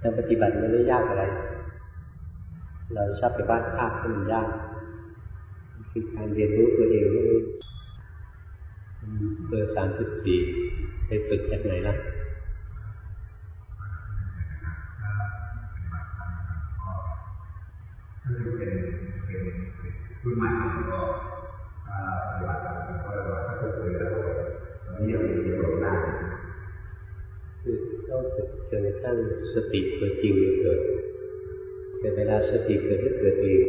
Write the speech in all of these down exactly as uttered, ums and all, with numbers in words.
การปฏิบัติไม่ได้ยากอะไรเราชอบไปบ้านภาพที่มันยากคือการเรียนรู้ตัวเองนี่เบอร์สามสิบสี่ไปฝึกจากไหนล่ะคือเป็นเป็นรุ่นใหม่ก็ปฏิบัติตามก็เลยว่าถ้าเคยแล้วตอนนี้ยังมีประโยชน์ได้คือต้องฝึกจนกระทั่งสติตัวจริงเกิดแต่เวลาสติเกิดก็เกิดเอง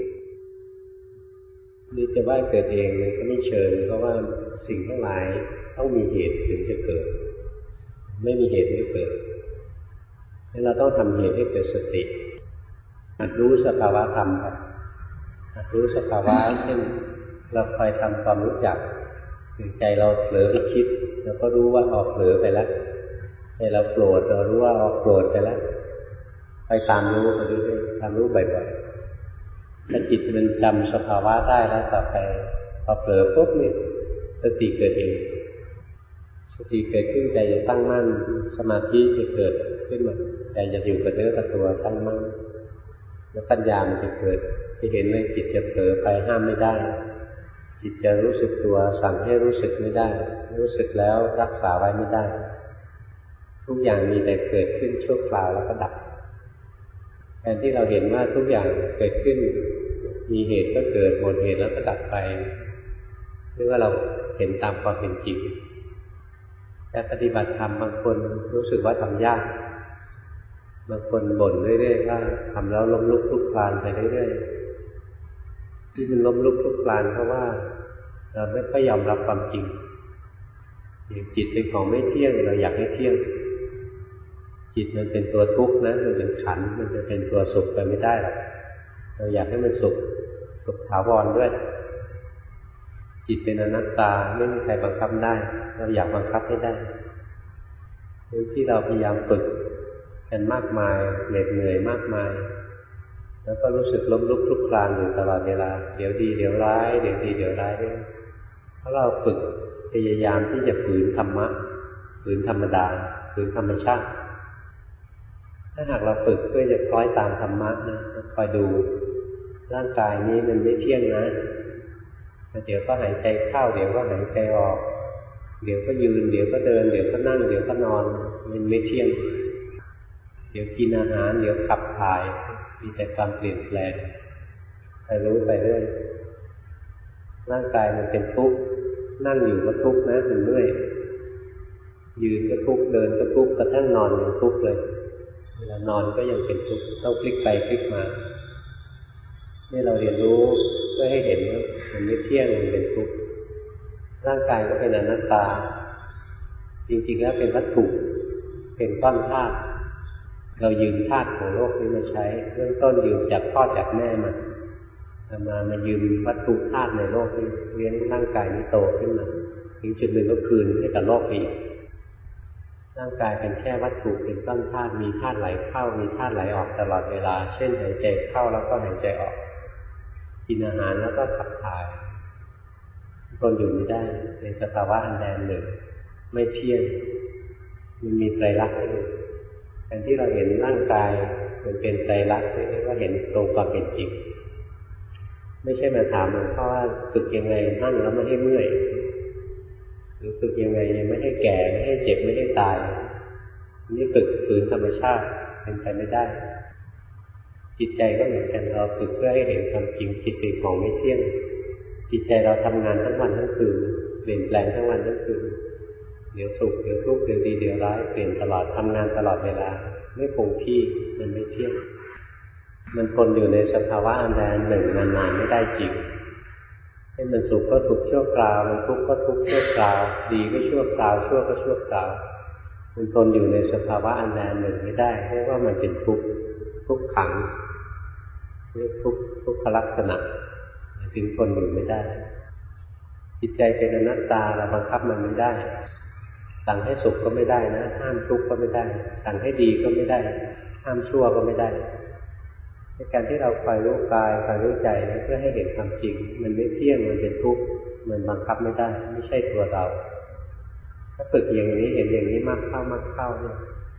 นี่จะว่าเกิดเองมันก็ไม่เชิงเพราะว่าสิ่งทั้งหลายต้องมีเหตุถึงจะเกิดไม่มีเหตุไม่เกิดงั้นเราต้องทำเหตุให้เกิดสติหัดรู้สภาวะธรรมครับหัดรู้สภาวะเช่นเราคอยทำความรู้จักถึงใจเราเผลอไปคิดเราก็รู้ว่าออกเผลอไปแล้วใจเราโกรธเรารู้ว่าออกโกรธไปแล้วไปตามรู้ไปเรื่อยๆตามรู้บ่อยๆถ้าจิตมันจำสภาวะได้แล้วต่อไปพอเผลอปุ๊บนี่สติเกิดเองสติเกิดขึ้นใจจะตั้งมั่นสมาธิจะเกิดขึ้นมาใจจะอยู่กับเนื้อกับตัวตั้งมั่นแล้วปัญญามันจะเกิดจะเห็นเลยจิตจะเผลอไปห้ามไม่ได้จิตจะรู้สึกตัวสั่งให้รู้สึกไม่ได้รู้สึกแล้วรักษาไว้ไม่ได้ทุกอย่างมีแต่เกิดขึ้นชั่วคราวแล้วก็ดับแทนที่เราเห็นว่าทุกอย่างเกิดขึ้นมีเหตุก็เกิดหมดเหตุแล้วก็ดับไปหรือว่าเราเห็นตามความเป็นจริงแต่ปฏิบัติธรรมบางคนรู้สึกว่าทำยากบางคนบ่นเรื่อยๆว่าทำแล้วล้มลุกคลุกคลานไปเรื่อยๆที่มันล้มลุกคลุกคลานเพราะว่าเราไม่ค่อยยอมรับความจริงจิตเป็นของไม่เที่ยงเราอยากให้เที่ยงจิตมันเป็นตัวทุกข์นะมันเป็นขันธ์มันจะเป็นตัวสุขไปไม่ได้หรอกเราอยากให้มันสุขสุขถาวรด้วยจิตเป็นอนัตตาไม่มีใครบังคับได้เราอยากบังคับให้ได้ที่เราพยายามฝึกกันมากมายเหน็ดเหนื่อยมากมายแล้วก็รู้สึกล้มลุกคลุกคลานอยู่ตลอดเวลาเดี๋ยวดีเดี๋ยวร้ายเดี๋ยวดีเดี๋ยวร้ายด้วยเพราะเราฝึกพยายามที่จะฝืนธรรมะฝืนธรรมดาฝืนธรรมชาติถ้าหากเราฝึกเพื่อจะคล้อยตามธรรมะนะคอยดูร่างกายนี้มันไม่เที่ยงนะเดี๋ยวก็หายใจเข้าเดี๋ยวก็หายใจออกเดี๋ยวก็ยืนเดี๋ยวก็เดินเดี๋ยวก็นั่งเดี๋ยวก็นอนมันไม่เที่ยงเดี๋ยวกินอาหารเดี๋ยวขับถ่ายมีแต่ความเปลี่ยนแปลงไปรู้ไปเรื่อยร่างกายมันเป็นทุกข์นั่งอยู่ก็ทุกข์นะมันเมื่อยยืนก็ทุกข์เดินก็ทุกข์กระทั่งนอนยังทุกข์เลยเวลานอนก็ยังเป็นทุกข์ต้องพลิกไปพลิกมานี่เราเรียนรู้เพื่อให้เห็นว่ามันไม่เที่ยงมันเป็นทุกข์ร่างกายก็เป็นอนัตตาจริงๆแล้วเป็นวัตถุเป็นก้อนธาตุเรายืมธาตุของโลกนี้มาใช้เริ่มต้นยืมจากพ่อจากแม่มามามายืมวัตถุธาตุในโลกนี้เลี้ยงร่างกายนี้โตขึ้นมาถึงจุดหนึ่งก็คืนให้กับโลกอีกร่างกายเป็นแค่วัตถุเป็นก้อนธาตุมีธาตุไหลเข้ามีธาตุไหลออกตลอดเวลาเช่นหายใจเข้าแล้วก็หายใจออกกินอาหารแล้วก็ขับถ่ายทนอยู่ไม่ได้ในสภาวะอันใดอันหนึ่งไม่เที่ยงมันมีไตรลักษณ์อยู่แทนที่เราเห็นร่างกายมันเป็นไตรลักษณ์นี่ก็เห็นตรงความเป็นจริงไม่ใช่มาถามหลวงพ่อว่าฝึกยังไงนั่งแล้วไม่ให้เมื่อยหรือฝึกยังไงไม่ให้แก่ไม่ให้เจ็บไม่ให้ตายนี่ฝึกฝืนธรรมชาติเป็นไปไม่ได้จิตใจก็เหมือนกันเราฝึกเพื่อให้เห็นความจริงจิตเป็นของไม่เที่ยงจิตใจเราทำงานทั้งวันทั้งคืนเปลี่ยนแปลงทั้งวันทั้งคืนเดี๋ยวสุขเดี๋ยวทุกข์เดี๋ยวดีเดี๋ยวร้ายเปลี่ยนตลอดทำงานตลอดเวลาไม่คงที่มันไม่เที่ยงมันทนอยู่ในสภาวะอันใดอันหนึ่งนานๆไม่ได้จริงให้มันสุขก็สุขชั่วคราวมันทุกข์ก็ทุกข์ชั่วคราวดีก็ชั่วคราวชั่วก็ชั่วคราวมันทนอยู่ในสภาวะอันใดอันหนึ่งไม่ได้เพราะว่ามันเป็นทุกข์ทุกขังเรียกทุกข์ทุกขลักษณะจึงทนอยู่ไม่ได้จิตใจเป็นอนัตตาเราบังคับมันไม่ได้สั่งให้สุขก็ไม่ได้นะห้ามทุกข์ก็ไม่ได้สั่งให้ดีก็ไม่ได้ห้ามชั่วก็ไม่ได้ในการที่เราคอยรู้กายคอยรู้ใจเพื่อให้เห็นความจริงมันไม่เที่ยงมันเป็นทุกข์มันบังคับไม่ได้ไม่ใช่ตัวเราถ้าฝึกอย่างนี้เห็นอย่างนี้มากเข้ามากเข้าเนี่ยใจ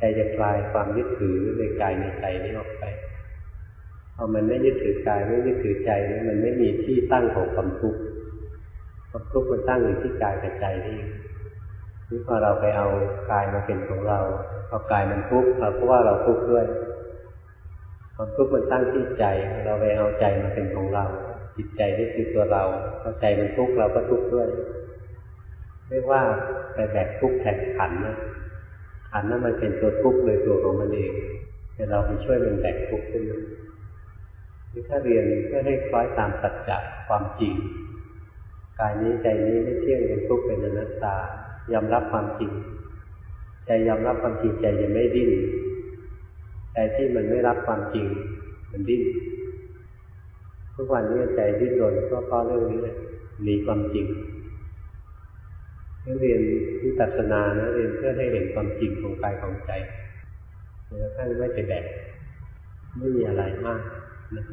ใจจะคลายความยึดถือในกายในใจนี้ออกไปพอมันไม่ยึดถือกายไม่ยึดถือใจนี่มันไม่มีที่ตั้งของความทุกข์ความทุกข์มันตั้งอยู่ที่กายกับใจนี่นี่พอเราไปเอากายมาเป็นของเราพอกายมันทุกข์เราก็ว่าเราทุกข์ด้วยความทุกข์มันตั้งที่ใจเราไปเอาใจมาเป็นของเราจิตใจนี่คือตัวเราพอใจมันทุกข์เราก็ทุกข์ด้วยไม่ว่าไปแบกทุกข์แทนขันธ์นะขันธ์นั้นมันเป็นตัวทุกข์โดยตัวของมันเองแต่เราไปช่วยมันแบกทุกข์ขึ้นมานี่ถ้าเรียนเพื่อให้คล้อยตามสัจจะความจริงกายนี้ใจนี้ไม่เที่ยงเป็นทุกข์เป็นอนัตตายอมรับความจริงใจยอมรับความจริงใจจะไม่ดิ้นใจที่มันไม่รับความจริงมันดิ้นทุกวันนี้ใจดิ้นรนก็เพราะเรื่องนี้หนีความจริงเรียนวิปัสสนานะเรียนเพื่อให้เห็นความจริงของกายของใจแล้วท่านไม่ไปแบกไม่มีอะไรมากนะ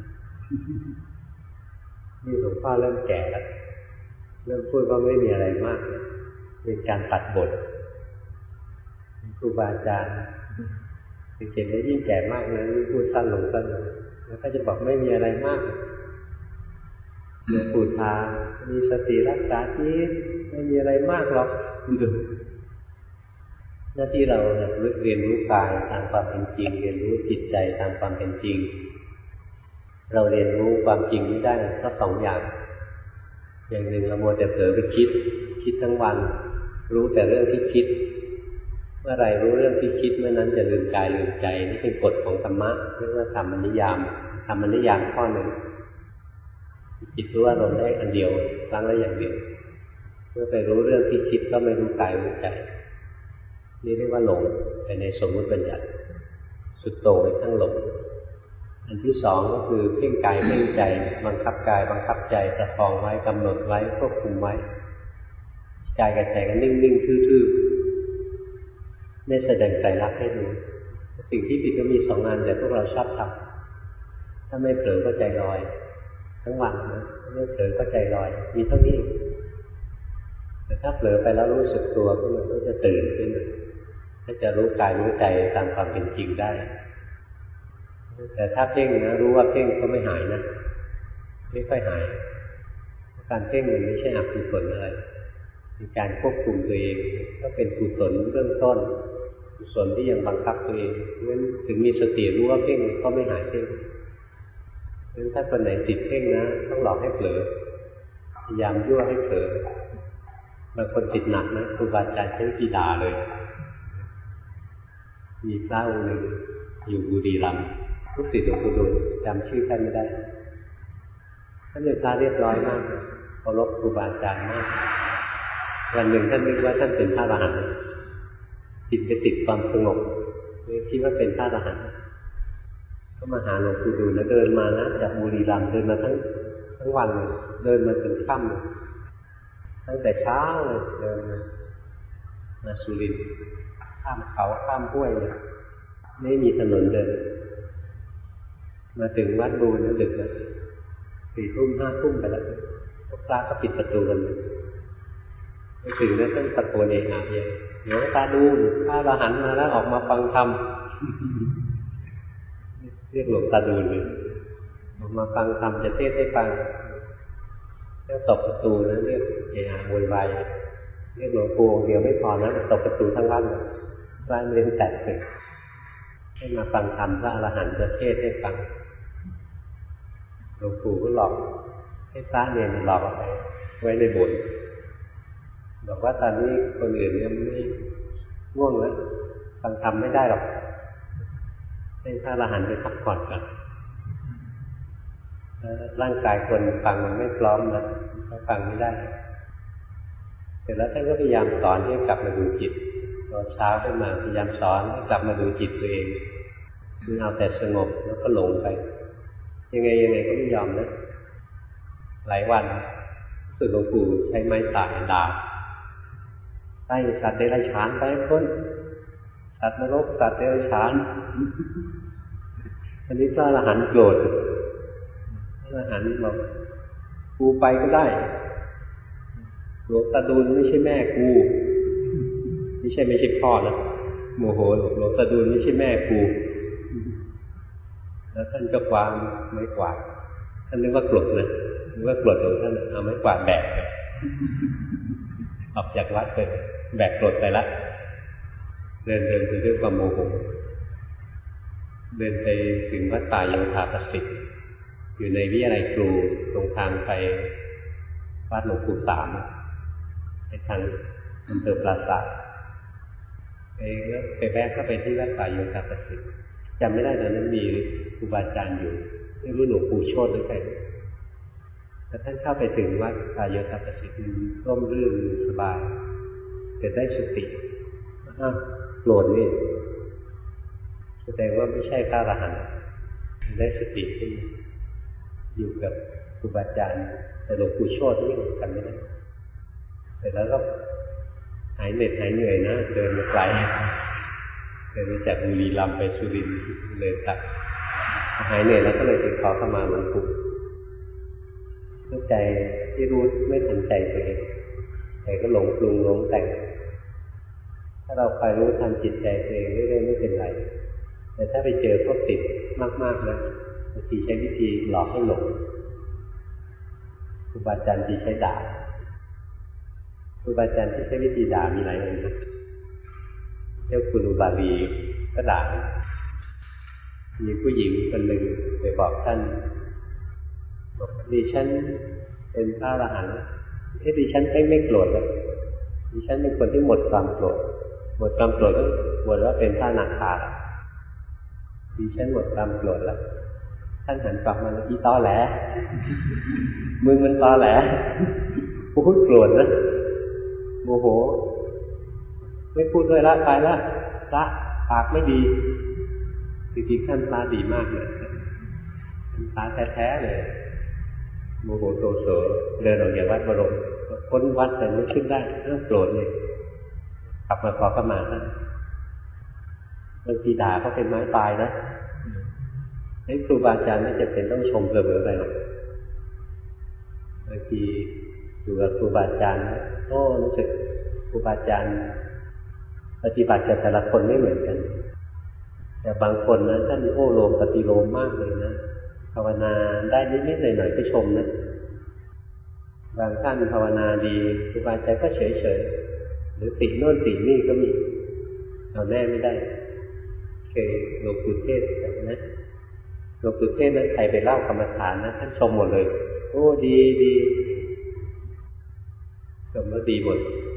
นี่หลวงพ่อเริ่มแก่แล้วเริ่มพูดว่าไม่มีอะไรมากเป็นการตัดบทครูบาอาจารย์เก่งๆแล้วยิ่งแก่มากนะยิ่งพูดสั้นลงสั้นลงแล้วก็จะบอกไม่มีอะไรมากหลวงปู่ทามีสติรักษาจิตไม่มีอะไรมากหรอกหน้าที่เราเรียนรู้กายตามความเป็นจริงเรียนรู้จิตใจตามความเป็นจริงเราเรียนรู้ความจริงนี้ได้ก็สองอย่างอย่างหนึ่งเราโมวแต่เผลอไปคิดคิดทั้งวันรู้แต่เรื่องที่คิดเมื่อไรรู้เรื่องที่คิดเมื่อนั้นจะลืมกายลืมใจนี่เป็นกฎของธรรมะเรียกว่าธรรมนิยามธรรมนิยามข้อหนึ่งจิตรู้อารมณ์ได้อันเดียวครั้งละอย่างเดียวเมื่อไปรู้เรื่องที่คิดก็ไม่รู้กายรู้ใจนี่เรียกว่าหลงแต่ในสมมติบัญญัติสุดโต่งไปทั้งหลงอันที่สองก็คือเพ่งกายเพ่งใจบังคับกายบังคับใจประคองไว้กำหนดไว้ควบคุมไว้กายกับใจก็นิ่งๆทื่อๆไม่แสดงใจรักให้ดูสิ่งที่ผิดก็มีสองอันแต่พวกเราชอบทำถ้าไม่เผลอก็ใจลอยทั้งวันนะไม่เผลอก็ใจลอยมีเท่านี้แต่ถ้าเผลอไปแล้วรู้สึกตัวขึ้นมาก็จะตื่นขึ้นก็จะรู้กายรู้ใจตามความเป็นจริงได้แต่ถ้าเพ่งนะรู้ว่าเพ่งก็ไม่หายนะไม่ค่อยหายการเพ่งมันไม่ใช่อกุศลอะไรเป็นการควบคุมตัวเองก็เป็นกุศลเบื้องต้นกุศลที่ยังบังคับตัวเองเพราะฉะนั้นถึงมีสติรู้ว่าเพ่งก็ไม่หายเพ่งเพราะฉะนั้นถ้าคนไหนติดเพ่งนะต้องหลอกให้เผลอพยายามยั่วให้เผลอบางคนติดหนักนะครูบาอาจารย์ใช้วิธีด่าเลยมีพระองค์หนึ่งอยู่บุรีรัมย์ลูกศิษย์หลวงปู่ดูลจำชื่อท่านไม่ได้ท่านเป็นพระเรียบร้อยมากเคารพครูบาอาจารย์มากวันหนึ่งท่านนึกว่าท่านเป็นพระอรหันต์จิตไปติดความสงบเลยคิดว่าเป็นพระอรหันต์ก็มาหาหลวงปู่ดูลแล้วเดินมานะจากบุรีรัมย์เดินมาทั้งทั้งวันเลยเดินมาถึงค่ำเลยตั้งแต่เช้าเลยเดินมาสุรินทร์ข้ามเขาข้ามห้วยเลยไม่มีถนนเดินมาถึงวัดบูนแล้วดึกแล้วสี่ทุ่มห้าทุ่มไปแล้วพวกพระก็ปิดประตูกันไปถึงแล้วท่านตะโกนเองอ่ะเดี๋ยวตาดูพระอรหันต์มาแล้วออกมาฟังธรรมเรียกหลวงตาดูเลยออกมาฟังธรรมจะเทศให้ฟังแล้วตบประตูนะเรียกเอะโวยวายเรียกหลวงปู่องค์เดียวไม่พอนะตบประตูทั้งวันร้านเรียนแตกเลยให้มาฟังธรรมพระอรหันต์จะเทศให้ฟังหลวงปู่ก็หลอกให้พระเนรหลอกเอาไปไว้ในโบสถ์บอกว่าตอนนี้คนอื่นเนี่ยไม่ง่วงแล้วฟังธรรมไม่ได้หรอกให้พระอรหันต์ไปพักผ่อนก่อนร่างกายคนฟังมันไม่พร้อมนะเขาฟังไม่ได้เสร็จแล้วท่านก็พยายามสอนให้กลับมาดูจิตตอนเช้าขึ้นมาพยายามสอนให้กลับมาดูจิตตัวเองคือเอาแต่สงบแล้วก็หลงไปยังไงยังไงก็ไม่ยอมนะหลายวันสุดหลวงปู่ใช้ไม้สายดาบไล่สัตว์เดรัจฉานไปพ้นสัตว์นรกสัตว์เดรัจฉานอันนี้พระอรหันต์โกรธพระอรหันต์บอกกูไปก็ได้หลวงตาดูลไม่ใช่แม่กูไม่ใช่ไม่ใช่พ่อนะโมโหหลวงตาดูลไม่ใช่แม่กูแล้วท่านก็วางไม้กวาดท่านนึกว่ากรดนะนึกว่ากรดของท่านเอาไม้กวาดแบกไปออกจากวัดไปแบกกรดไปละเดินเดินไปด้วยความโมโหเดินไปถึงวัดป่าโยธาประสิทธิ์อยู่ในวิทยาลัยครูตรงทางไปวัดหลวงปู่สามในทางอำเภอปราสาทไปแล้วไปแวะเข้าไปที่วัดป่าโยธาประสิทธิ์จำไม่ได้ตอนนั้นมีครูบาอาจารย์อยู่ไม่รู้หลวงปู่โชติหรือใครแต่ท่านเข้าไปถึงวัดป่าโยธาประสิทธิ์ร่มรื่นสบายแต่ได้สติอ้าวโกรธนี่แสดงว่าไม่ใช่พระอรหันต์ได้สติขึ้นอยู่กับครูบาอาจารย์แต่หลวงปู่โชตินี่กันไม่ได้เสร็จแล้วก็หายเหน็ดหายเหนื่อยนะเดินมาไกลเดินมาจากบุรีรัมย์ไปสุรินทร์เลยตัดหายเหนื่อยแล้วก็เลยไปขอเข้ามาหลวงปู่เข้าใจที่รู้ไม่ทันใจตัวเองแต่ก็หลงปรุงหลงแต่งถ้าเราคอยรู้ทันจิตใจตัวเองเรื่อยๆไม่เป็นไรแต่ถ้าไปเจอพวกติดมากๆนะบางทีใช้วิธีหลอกให้หลงครูบาอาจารย์ที่ใช้ด่าครูบาอาจารย์ที่ใช้วิธีด่ามีหลายอย่างนะเจ้าคุณอุบาลีก็ด่ามีผู้หญิงคนหนึ่งไปบอกท่านบอกดิฉันเป็นพระอรหันต์เอ้ดิฉันไม่ไม่โกรธแล้วดิฉันเป็นคนที่หมดความโกรธหมดความโกรธก็บ่นว่าเป็นพระอนาคาดิฉันหมดความโกรธแล้วท่านหันกลับมาแล้วอีตอแหลมึงมันตอแหลพูดโกรธนะโมโหไม่พูดด้วยละไปละละปากไม่ดีจริงๆท่านตาดีมากเลยตาแท้ๆเลยโมโหโตโสเดินออกจากวัดบรมพ้นวัดแต่ไม่ขึ้นได้เรื่องโกรธเลยกลับมาขอขมาท่านบางทีด่าเขาเป็นไม้ตายนะให้ครูบาอาจารย์ไม่จำเป็นต้องชมเสมอไปหรอกบางทีอยู่กับครูบาอาจารย์โอ้รู้สึกครูบาอาจารย์ปฏิบัติกับแต่ละคนไม่เหมือนกันแต่บางคนนะท่านโอ้โลมปฏิโลมมากเลยนะภาวนาได้นิดๆหน่อยๆก็ชมนะบางท่านภาวนาดีครูบาอาจารย์ก็เฉยๆหรือติโน่นตินี่ก็มีเอาแน่ไม่ได้เคยหลวงปู่เทศแบบนะหลวงปู่เทศนั้นใครไปเล่ากรรมฐานนะท่านชมหมดเลยโอ้ดีดีชมแล้วดีหมด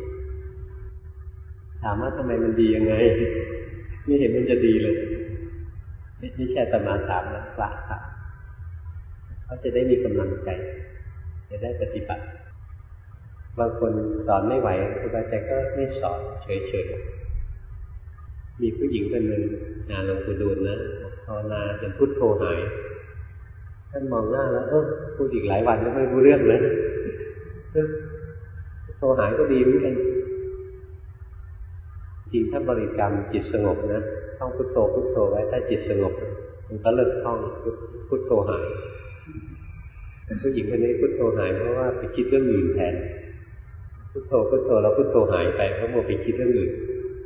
ถามว่าทำไมมันดียังไงไม่เห็นมันจะดีเลยไม่ใช่ตมาถามนะพระถามเขาจะได้มีกำลังใจจะได้ปฏิบัติบางคนสอนไม่ไหวครูบาอาจารย์ก็ไม่สอนเฉยๆมีผู้หญิงคนหนึ่งงานหลวงปู่ดูลนะภาวนาจนพุทโธหายท่านมองหน้าแล้วเออพูดอีกหลายวันก็ไม่รู้เรื่องเลยพุทโธหายก็ดีเหมือนกันจริงถ้าบริกรรมจิตสงบนะท่องพุทโธพุทโธไว้ถ้าจิตสงบมันก็เลิกท่องพุทโธหายผู้หญิงคนนี้พุทโธหายเพราะว่าไปคิดเรื่องอื่นแทนพุทโธพุทโธแล้วพุทโธหายไปเพราะมัวไปคิดเรื่องอื่น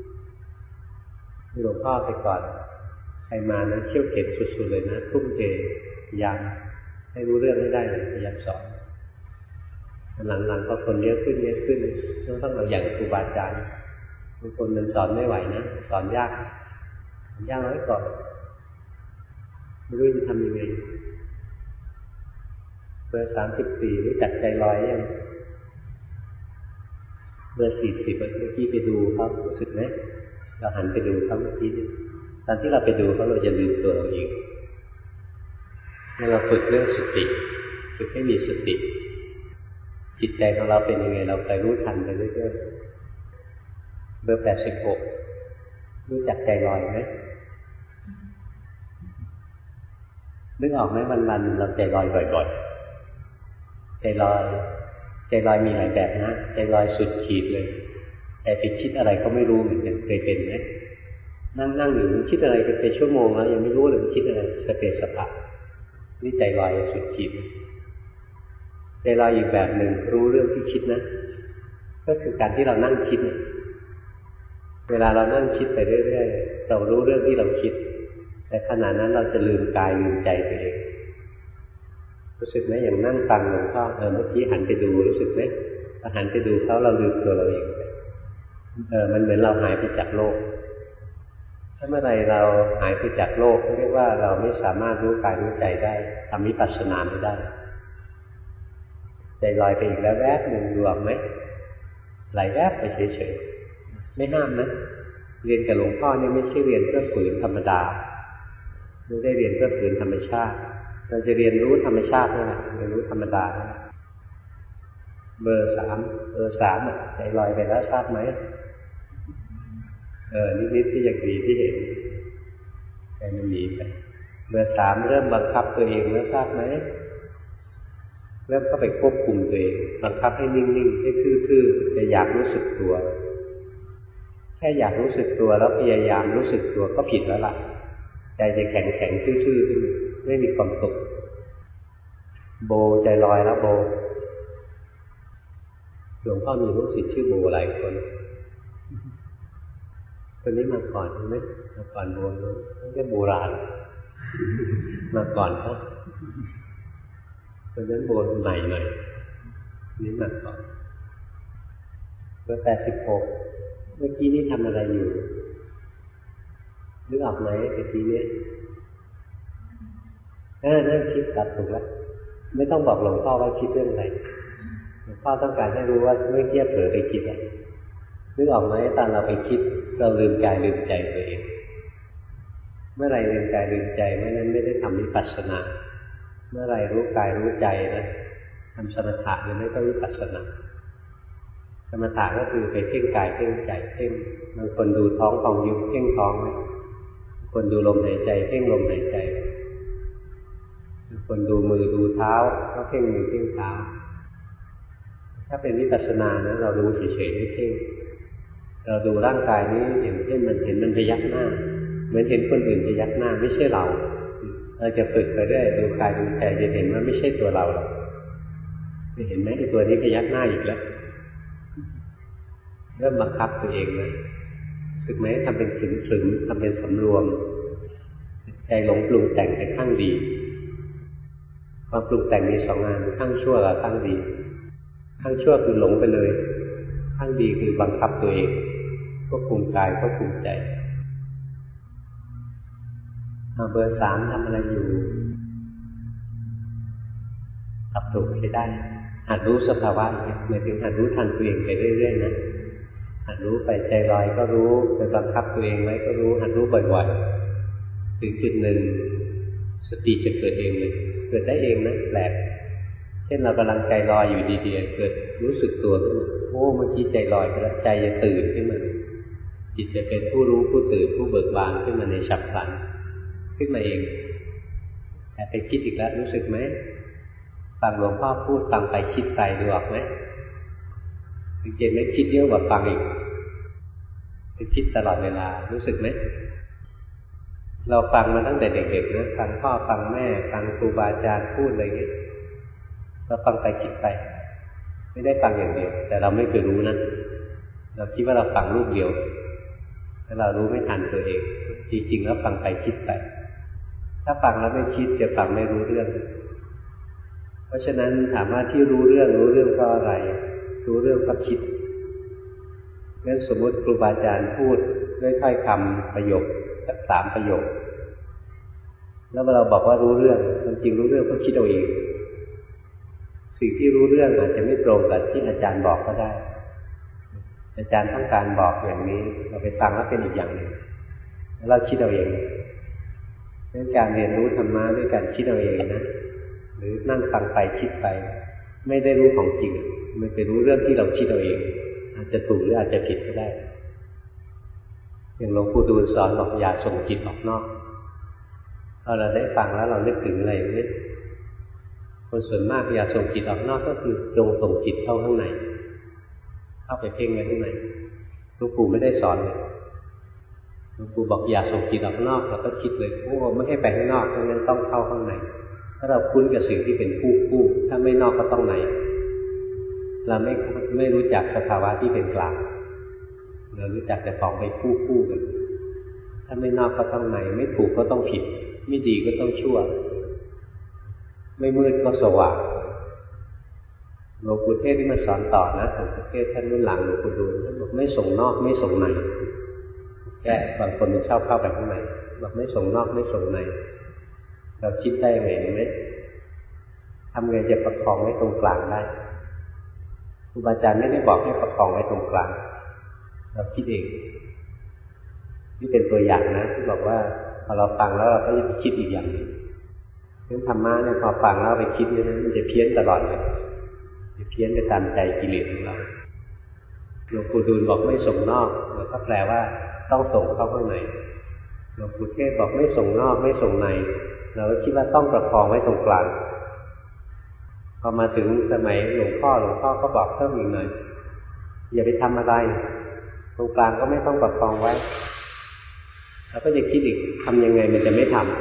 หลวงพ่อไปก่อนใครมานะเขี่ยวเข็ญสุดๆเลยนะทุ่มเทพยายามให้รู้เรื่องให้ได้เลยพยายามสอนหลังๆพอคนเยอะขึ้นเยอะขึ้นต้องเอาอย่างครูบาอาจารย์บางคนมันสอนไม่ไหวนะสอนยากสอนยากน้อยก่อนไม่รู้จะทำยังไงเบอร์สามสิบสี่รู้จักใจลอยยังเบอร์สี่สิบเมื่อกี้ไปดูเขารู้สึกไหมเราหันไปดูเขาเมื่อกี้ตอนที่เราไปดูเขาเราจะลืมตัวเราเองเราฝึกเรื่องสติฝึกให้มีสติจิตใจของเราเป็นยังไงเราไปรู้ทันไปเรื่อยๆเบอร์แปดสิบหกรู้จักใจลอยไหมนึกออกไหมวันๆเราใจลอยบ่อยๆใจลอยใจลอยมีหลายแบบนะใจลอยสุดขีดเลยแต่ไปคิดอะไรก็ไม่รู้เหมือนกันเคยเป็นไหมนั่งนั่งอยู่คิดอะไรกันเป็นชั่วโมงแล้วยังไม่รู้เลยคิดอะไรสเปสสปะนี่ใจลอยสุดขีดใจลอยอีกแบบหนึ่งรู้เรื่องที่คิดนะก็คือการที่เรานั่งคิดเวลาเรานั่งคิดไปเรื่อยๆเรารู้เรื่องที่เราคิดแต่ขณะนั้นเราจะลืมกายลืมใจตัวเองรู้สึกไหมอย่างนั่งฟังหลวงพ่อเออเมื่อกี้หันไปดูรู้สึกไหมพอหันไปดูเขาเราลืมตัวเราเองเออมันเหมือนเราหายไปจากโลกถ้าเมื่อไรเราหายไปจากโลกเรียกว่าเราไม่สามารถรู้กายรู้ใจได้ทำวิปัสสนาไม่ได้ใจลอยไปอีกแล้วแวบหนึ่งดูออกไหมไหลแวบไปเฉยๆไม่ห้ามนะเรียนกับหลวงพ่อเนี่ยไม่ใช่เรียนเพื่อฝืนธรรมดาไม่ได้เรียนเพื่อฝืนธรรมชาติเราจะเรียนรู้ธรรมชาตินี่แหละเรียนรู้ธรรมดาเบอร์สามเบอร์สามใจลอยไปแล้วทราบไหมเออนิดๆที่ยังดีที่เห็นใจมันหนีไปเบอร์สามเริ่มบังคับตัวเองแล้วทราบไหมเริ่มเข้าไปควบคุมตัวเองบังคับให้นิ่งๆให้ทื่อๆจะอยากรู้สึกตัวแค่อยากรู้สึกตัวแล้วพยายามรู้สึกตัวก็ผิดแล้วล่ะใจจะแข็งแข็งทื่อๆขึ้นไม่มีความสุขโบใจลอยแล้วโบหลวงพ่อมีลูกศิษย์ชื่อโบหลายคนคนนี้มาก่อนใช่ไหมมาก่อนโบตั้งแต่โบราณมาก่อนครับคนนั้นโบใหม่หน่อยนี่มาก่อนเบอร์แปดสิบหกเมื่อกี้นี่ทำอะไรอยู่นึกออกไหมเมื่อกี้นี้เออนั่นคิดตัดถูกแล้วไม่ต้องบอกหลวงพ่อว่าคิดเรื่องอะไรหลวงพ่อต้องการให้รู้ว่าเมื่อกี้เผลอไปคิดอะไรนึกออกไหมตอนเราไปคิดเราลืมกายลืมใจตัวเองเมื่อไรลืมกายลืมใจเมื่อนั้นไม่ได้ทำวิปัสสนาเมื่อไรรู้กายรู้ใจนะทำสมถะหรือไม่ก็วิปัสสนาสมถะก็คือไปเพ่งกายเพ่งใจเพ่งบางคนดูท้องของยุบเพ่งท้องบางคนดูลมหายใจเพ่งลมหายใจบางคนดูมือดูเท้าก็เพ่งมือเพ่งเท้าถ้าเป็นวิปัสสนานะเรารู้เฉยๆไม่เพ่งเราดูร่างกายนี้อย่างเช่นมันเห็นมันพยักหน้าเหมือนเห็นคนอื่นพยักหน้าไม่ใช่เราเราจะฝึกไปเรื่อยดูกายดูใจจะเห็นว่าไม่ใช่ตัวเราหรอกจะเห็นไหมไอ้ตัวนี้พยักหน้าอีกแล้วเริ่มบังคับตัวเองนะฝึกไหมทำเป็นขรึมๆทำเป็นสำรวมใจหลงปรุงแต่งไปข้างดีความปรุงแต่งมีสองงานข้างชั่วกับข้างดีข้างชั่วคือหลงไปเลยข้างดีคือบังคับตัวเองควบคุมกายควบคุมใจเบอร์สามทำอะไรอยู่ขับถูกให้ได้หัดรู้สภาวะอย่างหมายถึงหัดรู้ทันตัวเองไปเรื่อยๆนะหัดรู้ไปใจลอยก็รู้ไปบังคับตัวเองไว้ก็รู้หัดรู้บ่อยๆถึงจุดหนึ่งสติจะเกิดเองเลยเกิดได้เองนะแปลกเช่นเรากำลังใจลอยอยู่ดีๆเกิดรู้สึกตัวขึ้นมาโอ้เมื่อกี้ใจลอยไปแล้วใจจะตื่นขึ้นมาจิตจะเป็นผู้รู้ผู้ตื่นผู้เบิกบานขึ้นมาในฉับพลันขึ้นมาเองแต่ไปคิดอีกแล้วรู้สึกไหมฟังหลวงพ่อพูดฟังไปคิดไปดูออกไหมสังเกตไหมคิดเยอะกว่าฟังอีกไปคิดตลอดเวลารู้สึกไหมเราฟังมาตั้งแต่เด็กๆนะฟังพ่อฟังแม่ฟังครูบาอาจารย์พูดอะไรอย่างนี้เราฟังไปคิดไปไม่ได้ฟังอย่างเดียวแต่เราไม่เคยรู้นะเราคิดว่าเราฟังรูปเดียวแต่เรารู้ไม่ทันตัวเองจริงๆแล้วฟังไปคิดไปถ้าฟังแล้วไม่คิดจะฟังไม่รู้เรื่องเพราะฉะนั้นถามว่าที่รู้เรื่องรู้เรื่องเพราะอะไรรู้เรื่องเพราะคิดงั้นสมมติครูบาอาจารย์พูดด้วยถ้อยคำประโยคสักสามประโยคแล้วเราบอกว่ารู้เรื่องจริงรู้เรื่องเพราะคิดเอาเองสิ่งที่รู้เรื่องอาจจะไม่ตรงกับที่อาจารย์บอกก็ได้อาจารย์ต้องการบอกอย่างนี้เราไปฟังแล้วเป็นอีกอย่างหนึ่งแล้วเราคิดเอาเองเรื่องการเรียนรู้ธรรมะด้วยการคิดเอาเองนะหรือนั่งฟังไปคิดไปไม่ได้รู้ของจริงมันไปรู้เรื่องที่เราคิดเอาเองอาจจะถูกหรืออาจจะผิดก็ได้อย่างหลวงปู่ดูลสอนบอกอย่าส่งจิตออกนอกพอเราได้ฟังแล้วเรานึกถึงอะไรไหมคนส่วนมากอย่าส่งจิตออกนอกก็คือจงส่งจิตเข้าข้างในเข้าไปเพ่งไว้ข้างในหลวงปู่ไม่ได้สอนเลยหลวงปู่บอกอย่าส่งจิตออกนอกเราก็คิดเลยโอ้ไม่ให้ไปข้างนอกเพราะงั้นต้องเข้าข้างในถ้าเราคุ้นกับสิ่งที่เป็นคู่คู่ถ้าไม่นอกก็ต้องในเราไม่ไม่รู้จักสภาวะที่เป็นกลางเรารู้จักแต่ของไปคู่คู่กันถ้าไม่นอกก็ต้องในไม่ถูกก็ต้องผิดไม่ดีก็ต้องชั่วไม่มืดก็สว่างหลวงปู่เทศที่มาสอนต่อนะหลวงปู่เทศท่านรุ่นหลังหลวงปู่ดูลท่านบอกไม่ส่งนอกไม่ส่งในแกบางคนชอบเข้าไปข้างในบอกไม่ส่งนอกไม่ส่งในเราคิดได้ไงไหมทำไงจะประคองไว้ตรงกลางได้ครูบาอาจารย์ไม่ได้บอกให้ประคองไว้ตรงกลางเราคิดเองนี่เป็นตัวอย่างนะที่บอกว่าพอเราฟังแล้วเราก็จะไปคิดอีกอย่างหนึ่งเรื่องธรรมะเนี่ยพอฟังแล้วไปคิดเนี่ยมันจะเพี้ยนตลอดเลยจะเพี้ยนไปตามใจกิเลสของเราหลวงปู่ดูลบอกไม่ส่งนอกแล้วก็แปลว่าต้องส่งเข้าข้างในหลวงปู่เทศบอกไม่ส่งนอกไม่ส่งในเราก็คิดว่าต้องประคองไว้ตรงกลางพอมาถึงสมัยหลวงพ่อหลวงพ่อก็บอกเพิ่มอีกหน่อยอย่าไปทำอะไรตรงกลางก็ไม่ต้องประคองไว้แล้วก็จะคิดอีกทำยังไงมันจะไม่ทำ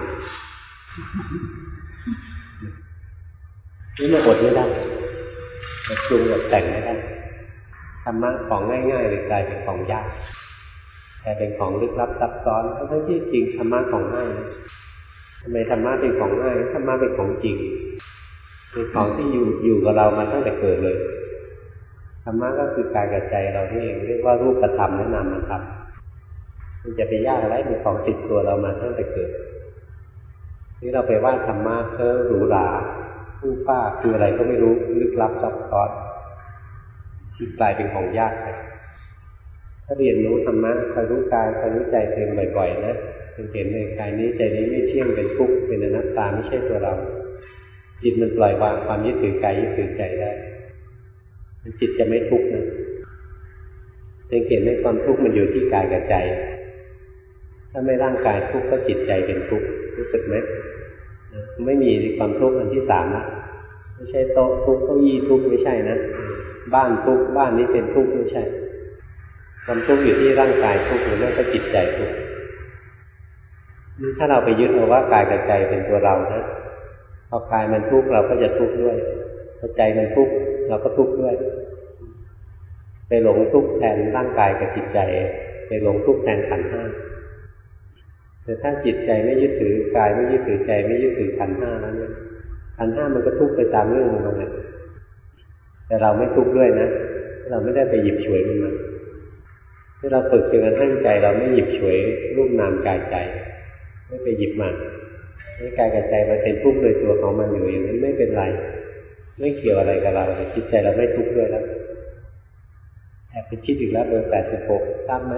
นี่มันอดไม่ได้มันปรุงแบบแต่งไม่ได้ธรรมะของง่ายๆเลยกลายเป็นของยากกลายเป็นของลึกลับซับซ้อนทั้งที่จริงธรรมะของง่ายทำไมธรรมะเป็นของง่ายธรรมะเป็นของจริงเป็นของที่อยู่อยู่กับเรามาตั้งแต่เกิดเลยธรรมะก็คือกายกับใจเรานี่เองเรียกว่ารูปธรรมและนามธรรมมันจะไปยากอะไรเป็นของติดตัวเรามาตั้งแต่เกิดนี่เราไปว่าธรรมะเพ้อหรูหราผู้ฟ้าคืออะไรก็ไม่รู้ลึกลับซับซ้อนที่กลายเป็นของยากไปถ้าเรียนรู้ธรรมะคอยรู้กายคอยรู้ใจตัวเองบ่อยๆนะจนเห็นเลยกายนี้ใจนี้ไม่เที่ยงเป็นทุกข์เป็นอนัตตาไม่ใช่ตัวเราจิตมันปล่อยวางความยึดถือกายยึดถือใจได้จิตจะไม่ทุกข์นะสังเกตไหมความทุกข์มันอยู่ที่กายกับใจถ้าไม่ร่างกายทุกข์ก็จิตใจเป็นทุกข์รู้สึกไหมไม่มีความทุกข์อันที่สามนะไม่ใช่โต๊ะทุกข์เก้าอี้ทุกข์ไม่ใช่นะบ้านทุกข์บ้านนี้เป็นทุกข์ไม่ใช่ความทุกข์อยู่ที่ร่างกายทุกข์หรือไม่ก็จิตใจทุกข์นี่ถ้าเราไปยึดเอาว่ากายกับใจเป็นตัวเรานะพอกายมันทุกข์เราก็จะทุกข์ด้วยพอใจมันทุกข์เราก็ทุกข์ด้วยไปหลงทุกข์แทนร่างกายกับจิตใจไปหลงทุกข์แทนขันธ์ห้าแต่ถ้าจิตใจไม่ยึดถือกายไม่ยึดถือใจไม่ยึดถือขันธ์ห้าแล้วเนี่ยขันธ์ห้ามันก็ทุกข์ไปตามเรื่องของมันนะแต่เราไม่ทุกข์ด้วยนะเราไม่ได้ไปหยิบฉวยมันมาที่เราฝึกจนกระทั่งใจเราไม่หยิบฉวยรูปนามกายใจไม่ไปหยิบมาให้กายกับใจมันเป็นทุกข์โดยตัวของมันอยู่อย่างนั้นไม่เป็นไรไม่เกี่ยวอะไรกับเราจิตใจเราไม่ทุกข์ด้วยแล้วแอบไปคิดอีกแล้วเบอร์แปดสิบหกทราบไหม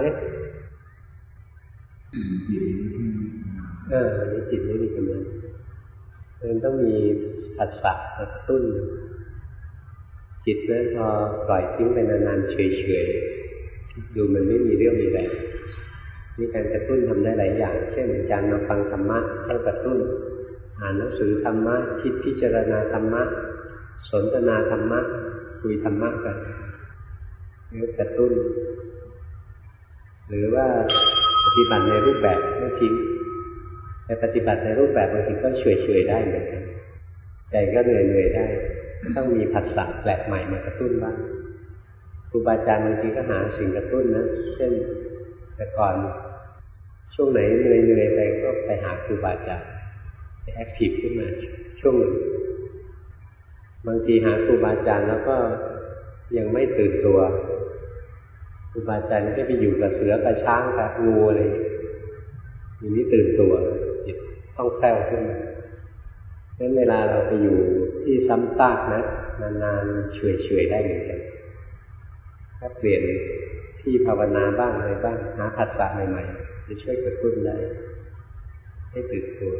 เออนี่จิตไม่มีกำลังมันต้องมีผัสสะกระตุ้นจิตนั้นพอปล่อยทิ้งไปนานๆเฉยๆดูมันไม่มีเรื่องมีแรงมีการกระตุ้นทำได้หลายอย่างเช่นการมาฟังธรรมะก็กระตุ้นอ่านหนังสือธรรมะคิดพิจารณาธรรมะสนทนาธรรมะคุยธรรมะกันหรือกระตุ้นหรือว่าปฏิบัติในรูปแบบไม่ทิ้งแต่ปฏิบัติในรูปแบบบางทีก็เฉยๆได้เหมือนกันใจก็เหนื่อยๆได้ต้องมีผัสสะแปลกใหม่มากระตุ้นบ้างครูบาอาจารย์บางทีก็หาสิ่งกระตุ้นนะเช่นแต่ก่อนช่วงไหนเหนื่อยๆไปก็ไปหาครูบาอาจารย์แอคทีฟขึ้นมาช่วงหนึ่งบางทีหาครูบาอาจารย์แล้วก็ยังไม่ตื่นตัวครูบาอาจารย์ก็ไปอยู่กับเสือกับช้างกับงูอะไรอย่างนี้ตื่นตัวจิตต้องแผ่วขึ้นมาเพราะเวลาเราไปอยู่ที่ซ้ำซากนะนานๆเฉยๆได้เหมือนกันถ้าเปลี่ยนที่ภาวนาบ้างอะไรบ้างหาผัสสะใหม่ๆจะช่วยกระตุ้นได้ให้ตื่นตัว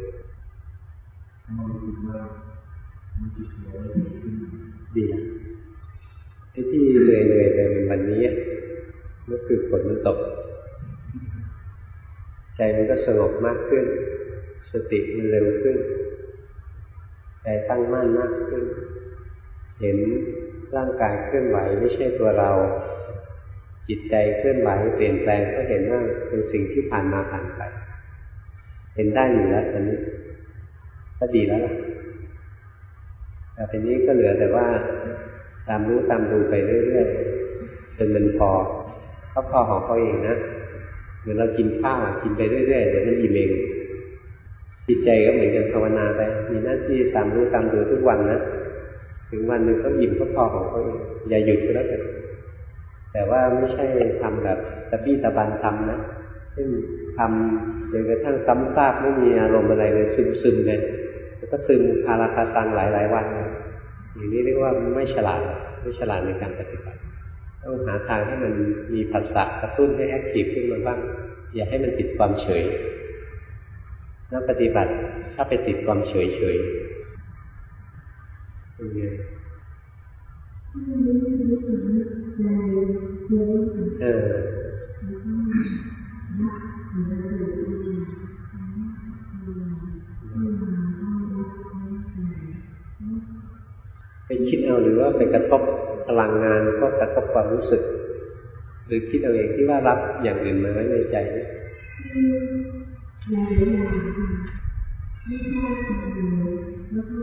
ดีนะไอ้ที่เหนื่อยๆไปวันนี้ก็คือฝนมันตกใจมันก็สงบมากขึ้นสติมันเร็วขึ้นใจตั้งมั่นมากขึ้นเห็นร่างกายเคลื่อนไหวไม่ใช่ตัวเราจิตใจเคลื่อนไหวเปลี่ยนแปลงก็เห็นว่าเป็นสิ่งที่ผ่านมาผ่านไปเห็นได้อยู่แล้วตอนนี้ก็ดีแล้วล่ะแต่ทีนี้ก็เหลือแต่ว่าตามรู้ตามดูไปเรื่อยๆจนมันพอเขาพอของเขาเองนะเหมือนเรากินข้าวกินไปเรื่อยๆเดี๋ยวมันอิ่มเองจิตใจก็เหมือนกันภาวนาไปมีหน้าที่ตามรู้ตามดูทุกวันนะถึงวันหนึ่งเขาอิ่มเขาพอของเขาเองอย่าหยุดก็แล้วกันแต่ว่าไม่ใช่ทำแบบตะบี้ตะบันทำนะเช่นทำจนกระทั่งซ้ำซากไม่มีอารมณ์อะไรเลยซึมๆเลยแล้วก็ซึมคาราคาซังหลายๆวันอย่างนี้เรียกว่าไม่ฉลาดไม่ฉลาดในการปฏิบัติต้องหาทางให้มันมีผัสสะกระตุ้นให้แอคทีฟขึ้นมาบ้างอย่าให้มันติดความเฉยนักปฏิบัติถ้าไปติดความเฉยเฉยเป็นไงเออไปคิดเอาหรือว่าไปกระทบพลังงานก็กระทบความรู้สึกหรือคิดเอาเองที่ว่ารับอย่างอื่นมาไว้ในใจนี่หลายอย่างไม่ใช่คนเดียวแล้วก็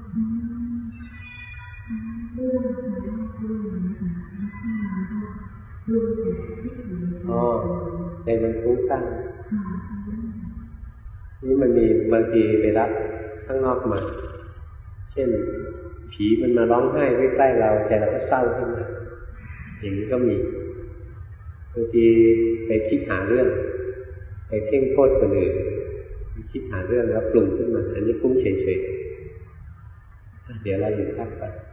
เรื่องของเรื่องนะคะแล้วก็รู้แต่ที่ถึงอ๋อใจมันฟุ้งซ่านนี่มันมีบางทีไปรับข้างนอกมาเช่นผีมันมาร้องไห้ใกล้ๆเราใจเราก็เศร้าขึ้นมาอย่างนี้ก็มีบางทีไปคิดหาเรื่องไปเพ่งโทษคนอื่นคิดหาเรื่องแล้วปรุงขึ้นมาอันนี้ฟุ้งเฉยๆเดี๋ยวเราอยู่ข้างไป